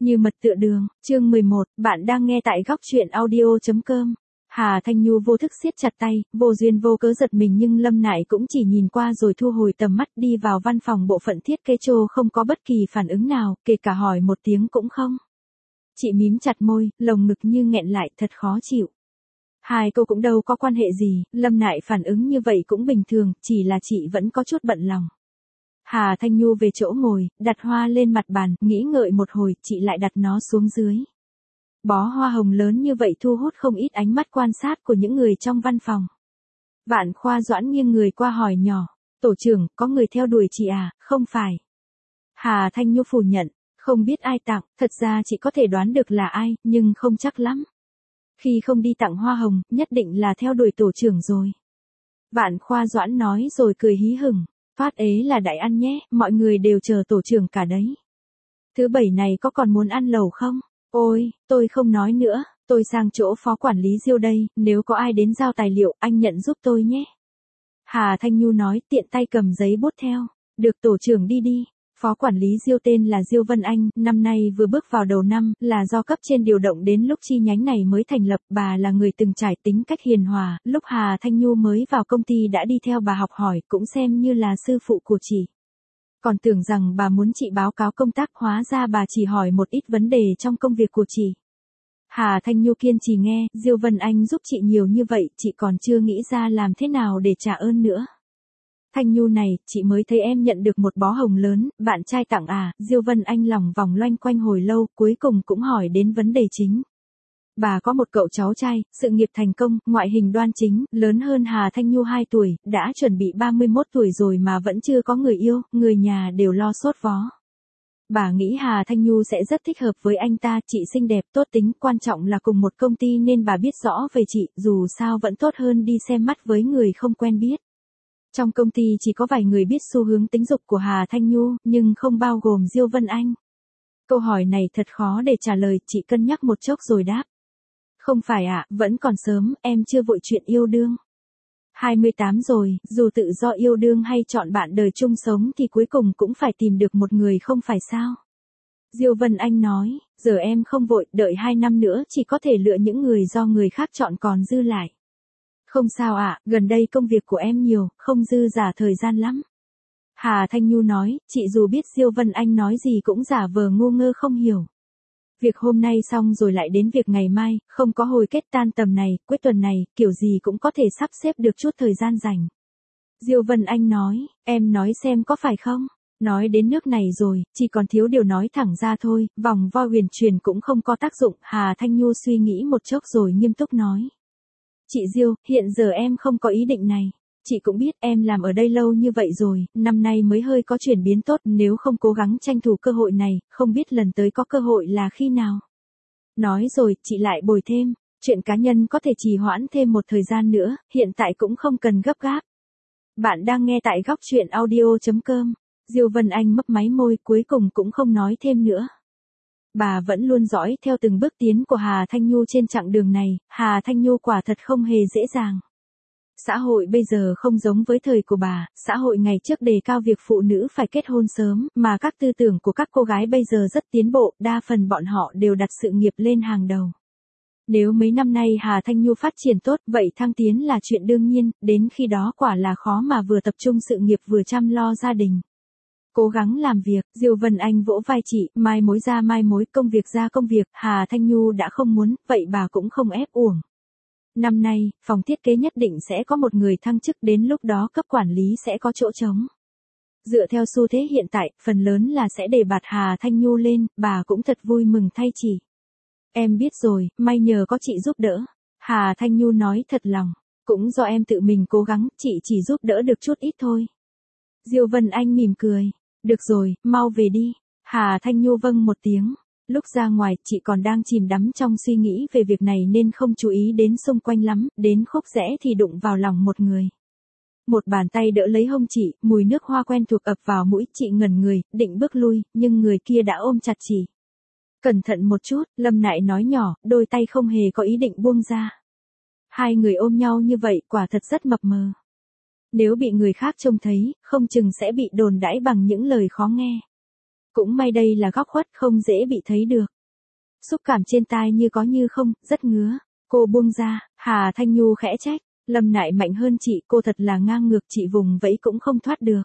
Như mật tựa đường, chương 11, bạn đang nghe tại góc truyện audio.com. Hà Thanh Nhu vô thức siết chặt tay, vô duyên vô cớ giật mình nhưng Lâm Nại cũng chỉ nhìn qua rồi thu hồi tầm mắt đi vào văn phòng bộ phận thiết kế trô không có bất kỳ phản ứng nào, kể cả hỏi một tiếng cũng không. Chị mím chặt môi, lồng ngực như nghẹn lại thật khó chịu. Hai cô cũng đâu có quan hệ gì, Lâm Nại phản ứng như vậy cũng bình thường, chỉ là chị vẫn có chút bận lòng. Hà Thanh Nhu về chỗ ngồi, đặt hoa lên mặt bàn, nghĩ ngợi một hồi, chị lại đặt nó xuống dưới. Bó hoa hồng lớn như vậy thu hút không ít ánh mắt quan sát của những người trong văn phòng. Vạn Khoa Doãn nghiêng người qua hỏi nhỏ, tổ trưởng, có người theo đuổi chị à, không phải. Hà Thanh Nhu phủ nhận, không biết ai tặng, thật ra chị có thể đoán được là ai, nhưng không chắc lắm. Khi không đi tặng hoa hồng, nhất định là theo đuổi tổ trưởng rồi. Vạn Khoa Doãn nói rồi cười hí hửng. Phát ế là đại ăn nhé, mọi người đều chờ tổ trưởng cả đấy. Thứ bảy này có còn muốn ăn lẩu không? Ôi, tôi không nói nữa, tôi sang chỗ phó quản lý Diêu đây, nếu có ai đến giao tài liệu, anh nhận giúp tôi nhé. Hà Thanh Nhu nói tiện tay cầm giấy bút theo. Được tổ trưởng đi đi. Phó quản lý Diêu tên là Diêu Vân Anh, năm nay vừa bước vào đầu năm, là do cấp trên điều động đến lúc chi nhánh này mới thành lập, bà là người từng trải tính cách hiền hòa, lúc Hà Thanh Nhu mới vào công ty đã đi theo bà học hỏi, cũng xem như là sư phụ của chị. Còn tưởng rằng bà muốn chị báo cáo công tác, hóa ra bà chỉ hỏi một ít vấn đề trong công việc của chị. Hà Thanh Nhu kiên trì nghe, Diêu Vân Anh giúp chị nhiều như vậy, chị còn chưa nghĩ ra làm thế nào để trả ơn nữa. Thanh Nhu này, chị mới thấy em nhận được một bó hồng lớn, bạn trai tặng à, Diêu Vân Anh lòng vòng loanh quanh hồi lâu, cuối cùng cũng hỏi đến vấn đề chính. Bà có một cậu cháu trai, sự nghiệp thành công, ngoại hình đoan chính, lớn hơn Hà Thanh Nhu 2 tuổi, đã chuẩn bị 31 tuổi rồi mà vẫn chưa có người yêu, người nhà đều lo sốt vó. Bà nghĩ Hà Thanh Nhu sẽ rất thích hợp với anh ta, chị xinh đẹp, tốt tính, quan trọng là cùng một công ty nên bà biết rõ về chị, dù sao vẫn tốt hơn đi xem mắt với người không quen biết. Trong công ty chỉ có vài người biết xu hướng tính dục của Hà Thanh Nhu, nhưng không bao gồm Diêu Vân Anh. Câu hỏi này thật khó để trả lời, chị cân nhắc một chốc rồi đáp. Không phải ạ, vẫn còn sớm, em chưa vội chuyện yêu đương. 28 rồi, dù tự do yêu đương hay chọn bạn đời chung sống thì cuối cùng cũng phải tìm được một người không phải sao? Diêu Vân Anh nói, giờ em không vội, đợi 2 năm nữa chỉ có thể lựa những người do người khác chọn còn dư lại. Không sao ạ, gần đây công việc của em nhiều, không dư giả thời gian lắm. Hà Thanh Nhu nói, chị dù biết Diêu Vân Anh nói gì cũng giả vờ ngu ngơ không hiểu. Việc hôm nay xong rồi lại đến việc ngày mai, không có hồi kết tan tầm này, cuối tuần này, kiểu gì cũng có thể sắp xếp được chút thời gian rảnh. Diêu Vân Anh nói, em nói xem có phải không? Nói đến nước này rồi, chỉ còn thiếu điều nói thẳng ra thôi, vòng vo huyền truyền cũng không có tác dụng. Hà Thanh Nhu suy nghĩ một chốc rồi nghiêm túc nói. Chị Diêu, hiện giờ em không có ý định này. Chị cũng biết em làm ở đây lâu như vậy rồi, năm nay mới hơi có chuyển biến tốt, nếu không cố gắng tranh thủ cơ hội này, không biết lần tới có cơ hội là khi nào. Nói rồi, chị lại bồi thêm, chuyện cá nhân có thể trì hoãn thêm một thời gian nữa, hiện tại cũng không cần gấp gáp. Bạn đang nghe tại góc truyện audio.com. Diêu Vân Anh mấp máy môi, cuối cùng cũng không nói thêm nữa. Bà vẫn luôn dõi theo từng bước tiến của Hà Thanh Nhu trên chặng đường này, Hà Thanh Nhu quả thật không hề dễ dàng. Xã hội bây giờ không giống với thời của bà, xã hội ngày trước đề cao việc phụ nữ phải kết hôn sớm, mà các tư tưởng của các cô gái bây giờ rất tiến bộ, đa phần bọn họ đều đặt sự nghiệp lên hàng đầu. Nếu mấy năm nay Hà Thanh Nhu phát triển tốt, vậy thăng tiến là chuyện đương nhiên, đến khi đó quả là khó mà vừa tập trung sự nghiệp vừa chăm lo gia đình. Cố gắng làm việc, Diêu Vân Anh vỗ vai chị, mai mối ra mai mối, công việc ra công việc, Hà Thanh Nhu đã không muốn, vậy bà cũng không ép uổng. Năm nay, phòng thiết kế nhất định sẽ có một người thăng chức, đến lúc đó cấp quản lý sẽ có chỗ trống. Dựa theo xu thế hiện tại, phần lớn là sẽ đề bạt Hà Thanh Nhu lên, bà cũng thật vui mừng thay chị. Em biết rồi, may nhờ có chị giúp đỡ. Hà Thanh Nhu nói thật lòng, cũng do em tự mình cố gắng, chị chỉ giúp đỡ được chút ít thôi. Diêu Vân Anh mỉm cười, được rồi, mau về đi. Hà Thanh Nhu vâng một tiếng. Lúc ra ngoài, chị còn đang chìm đắm trong suy nghĩ về việc này nên không chú ý đến xung quanh lắm, đến khúc rẽ thì đụng vào lòng một người. Một bàn tay đỡ lấy hông chị, mùi nước hoa quen thuộc ập vào mũi, chị ngẩn người, định bước lui, nhưng người kia đã ôm chặt chị. Cẩn thận một chút, Lâm Nại nói nhỏ, đôi tay không hề có ý định buông ra. Hai người ôm nhau như vậy, quả thật rất mập mờ. Nếu bị người khác trông thấy, không chừng sẽ bị đồn đãi bằng những lời khó nghe. Cũng may đây là góc khuất không dễ bị thấy được. Xúc cảm trên tai như có như không, rất ngứa. Cô buông ra, Hà Thanh Nhu khẽ trách. Lâm Nại mạnh hơn chị, cô thật là ngang ngược, chị vùng vẫy cũng không thoát được.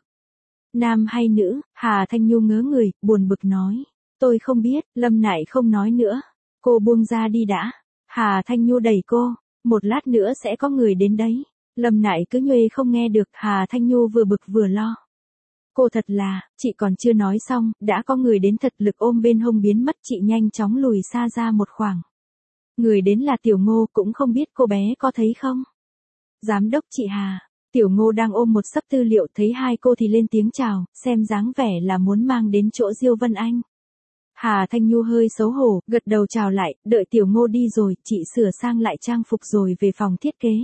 Nam hay nữ, Hà Thanh Nhu ngớ người, buồn bực nói. Tôi không biết, Lâm Nại không nói nữa. Cô buông ra đi đã. Hà Thanh Nhu đẩy cô. Một lát nữa sẽ có người đến đấy. Lâm Nại cứ nhuê không nghe được, Hà Thanh Nhu vừa bực vừa lo. Cô thật là, chị còn chưa nói xong, đã có người đến thật lực ôm bên hông biến mất, chị nhanh chóng lùi xa ra một khoảng. Người đến là Tiểu Ngô, cũng không biết cô bé có thấy không? Giám đốc chị Hà. Tiểu Ngô đang ôm một sấp tư liệu, thấy hai cô thì lên tiếng chào, xem dáng vẻ là muốn mang đến chỗ Diêu Vân Anh. Hà Thanh Nhu hơi xấu hổ, gật đầu chào lại, đợi Tiểu Ngô đi rồi, chị sửa sang lại trang phục rồi về phòng thiết kế.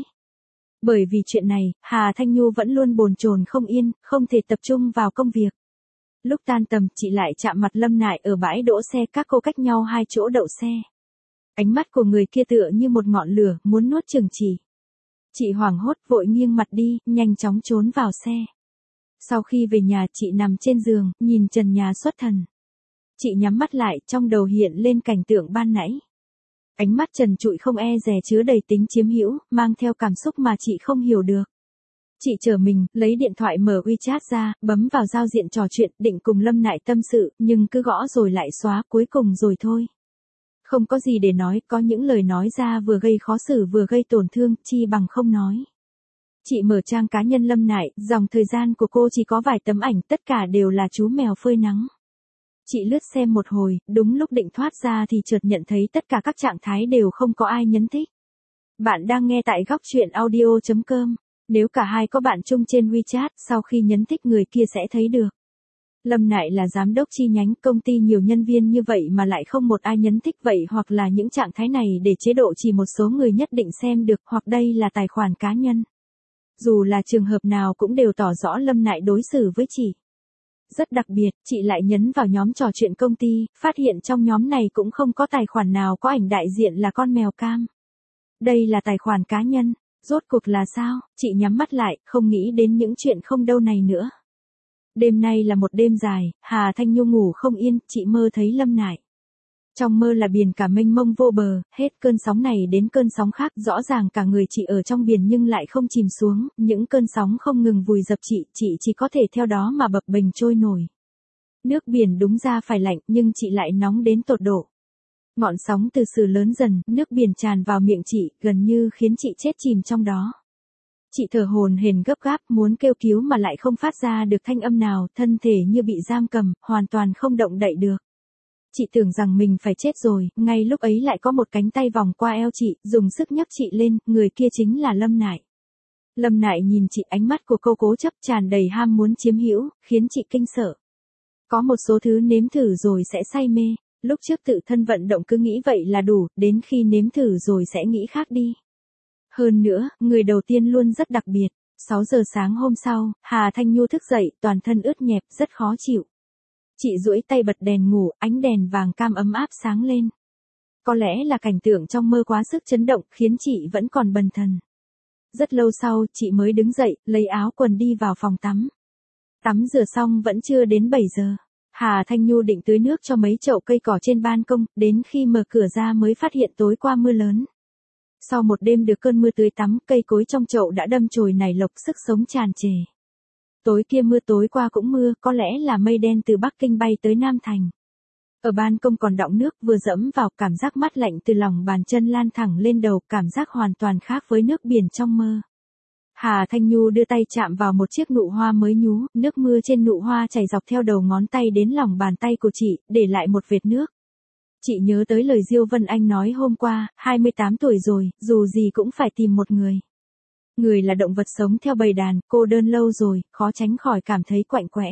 Bởi vì chuyện này, Hà Thanh Nhu vẫn luôn bồn chồn không yên, không thể tập trung vào công việc. Lúc tan tầm, chị lại chạm mặt Lâm Nại ở bãi đỗ xe, các cô cách nhau 2 chỗ đậu xe. Ánh mắt của người kia tựa như một ngọn lửa, muốn nuốt chửng chị. Chị hoảng hốt vội nghiêng mặt đi, nhanh chóng trốn vào xe. Sau khi về nhà, chị nằm trên giường, nhìn trần nhà xuất thần. Chị nhắm mắt lại, trong đầu hiện lên cảnh tượng ban nãy. Ánh mắt trần trụi không e dè chứa đầy tính chiếm hữu, mang theo cảm xúc mà chị không hiểu được. Chị trở mình, lấy điện thoại mở WeChat ra, bấm vào giao diện trò chuyện, định cùng Lâm Nại tâm sự, nhưng cứ gõ rồi lại xóa, cuối cùng rồi thôi. Không có gì để nói, có những lời nói ra vừa gây khó xử vừa gây tổn thương, chi bằng không nói. Chị mở trang cá nhân Lâm Nại, dòng thời gian của cô chỉ có vài tấm ảnh, tất cả đều là chú mèo phơi nắng. Chị lướt xem một hồi, đúng lúc định thoát ra thì chợt nhận thấy tất cả các trạng thái đều không có ai nhấn thích. Bạn đang nghe tại góc truyện audio.com. Nếu cả hai có bạn chung trên WeChat, sau khi nhấn thích người kia sẽ thấy được. Lâm Nại là giám đốc chi nhánh, công ty nhiều nhân viên như vậy mà lại không một ai nhấn thích, vậy hoặc là những trạng thái này để chế độ chỉ một số người nhất định xem được, hoặc đây là tài khoản cá nhân. Dù là trường hợp nào cũng đều tỏ rõ Lâm Nại đối xử với chị rất đặc biệt. Chị lại nhấn vào nhóm trò chuyện công ty, phát hiện trong nhóm này cũng không có tài khoản nào có ảnh đại diện là con mèo cam. Đây là tài khoản cá nhân. Rốt cuộc là sao? Chị nhắm mắt lại, không nghĩ đến những chuyện không đâu này nữa. Đêm nay là một đêm dài, Hà Thanh Nhu ngủ không yên, chị mơ thấy Lâm Nại. Trong mơ là biển cả mênh mông vô bờ, hết cơn sóng này đến cơn sóng khác, rõ ràng cả người chị ở trong biển nhưng lại không chìm xuống, những cơn sóng không ngừng vùi dập chị chỉ có thể theo đó mà bập bềnh trôi nổi. Nước biển đúng ra phải lạnh, nhưng chị lại nóng đến tột độ. Ngọn sóng từ từ lớn dần, nước biển tràn vào miệng chị, gần như khiến chị chết chìm trong đó. Chị thở hổn hển gấp gáp, muốn kêu cứu mà lại không phát ra được thanh âm nào, thân thể như bị giam cầm, hoàn toàn không động đậy được. Chị tưởng rằng mình phải chết rồi, ngay lúc ấy lại có một cánh tay vòng qua eo chị, dùng sức nhấc chị lên, người kia chính là Lâm Nại. Lâm Nại nhìn chị, ánh mắt của cô cố chấp tràn đầy ham muốn chiếm hữu, khiến chị kinh sợ. Có một số thứ nếm thử rồi sẽ say mê, lúc trước tự thân vận động cứ nghĩ vậy là đủ, đến khi nếm thử rồi sẽ nghĩ khác đi. Hơn nữa, người đầu tiên luôn rất đặc biệt. 6 giờ sáng hôm sau, Hà Thanh Nhu thức dậy, toàn thân ướt nhẹp, rất khó chịu. Chị duỗi tay bật đèn ngủ, ánh đèn vàng cam ấm áp sáng lên. Có lẽ là cảnh tượng trong mơ quá sức chấn động, khiến chị vẫn còn bần thần. Rất lâu sau, chị mới đứng dậy, lấy áo quần đi vào phòng tắm. Tắm rửa xong vẫn chưa đến 7 giờ. Hà Thanh Nhu định tưới nước cho mấy chậu cây cỏ trên ban công, đến khi mở cửa ra mới phát hiện tối qua mưa lớn. Sau một đêm được cơn mưa tưới tắm, cây cối trong chậu đã đâm chồi nảy lộc, sức sống tràn trề. Tối kia mưa, tối qua cũng mưa, có lẽ là mây đen từ Bắc Kinh bay tới Nam Thành. Ở ban công còn đọng nước, vừa dẫm vào, cảm giác mát lạnh từ lòng bàn chân lan thẳng lên đầu, cảm giác hoàn toàn khác với nước biển trong mơ. Hà Thanh Nhu đưa tay chạm vào một chiếc nụ hoa mới nhú, nước mưa trên nụ hoa chảy dọc theo đầu ngón tay đến lòng bàn tay của chị, để lại một vệt nước. Chị nhớ tới lời Diêu Vân Anh nói hôm qua, 28 tuổi rồi, dù gì cũng phải tìm một người. Người là động vật sống theo bầy đàn, cô đơn lâu rồi, khó tránh khỏi cảm thấy quạnh quẽ.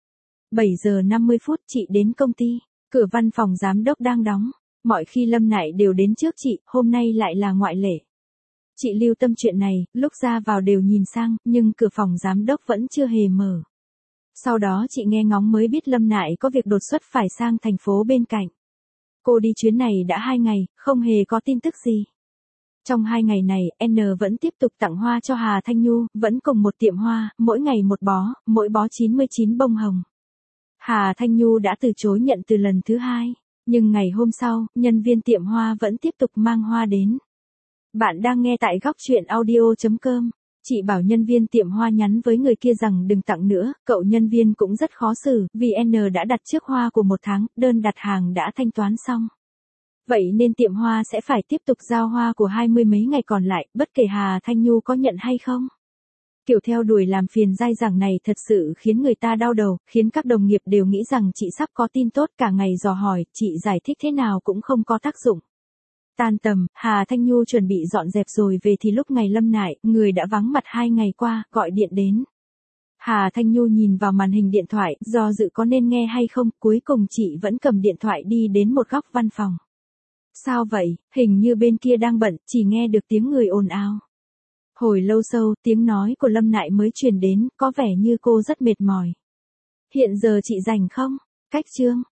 7 giờ 50 phút chị đến công ty, cửa văn phòng giám đốc đang đóng. Mọi khi Lâm Nại đều đến trước chị, hôm nay lại là ngoại lệ. Chị lưu tâm chuyện này, lúc ra vào đều nhìn sang, nhưng cửa phòng giám đốc vẫn chưa hề mở. Sau đó chị nghe ngóng mới biết Lâm Nại có việc đột xuất phải sang thành phố bên cạnh. Cô đi chuyến này đã 2 ngày, không hề có tin tức gì. Trong 2 ngày này, N vẫn tiếp tục tặng hoa cho Hà Thanh Nhu, vẫn cùng một tiệm hoa, mỗi ngày một bó, mỗi bó 99 bông hồng. Hà Thanh Nhu đã từ chối nhận từ lần thứ hai. Nhưng ngày hôm sau, nhân viên tiệm hoa vẫn tiếp tục mang hoa đến. Bạn đang nghe tại góc chuyện audio.com. Chị bảo nhân viên tiệm hoa nhắn với người kia rằng đừng tặng nữa, cậu nhân viên cũng rất khó xử, vì N đã đặt trước hoa của 1 tháng, đơn đặt hàng đã thanh toán xong. Vậy nên tiệm hoa sẽ phải tiếp tục giao hoa của 20 mấy ngày còn lại, bất kể Hà Thanh Nhu có nhận hay không. Kiểu theo đuổi làm phiền dai dẳng này thật sự khiến người ta đau đầu, khiến các đồng nghiệp đều nghĩ rằng chị sắp có tin tốt, cả ngày dò hỏi, chị giải thích thế nào cũng không có tác dụng. Tan tầm, Hà Thanh Nhu chuẩn bị dọn dẹp rồi về thì lúc ngày Lâm Nại, người đã vắng mặt 2 ngày qua, gọi điện đến. Hà Thanh Nhu nhìn vào màn hình điện thoại, do dự có nên nghe hay không, cuối cùng chị vẫn cầm điện thoại đi đến một góc văn phòng. Sao vậy, hình như bên kia đang bận, chỉ nghe được tiếng người ồn ào. Hồi lâu sau, tiếng nói của Lâm Nại mới truyền đến, có vẻ như cô rất mệt mỏi. Hiện giờ chị rảnh không? Cách Trương.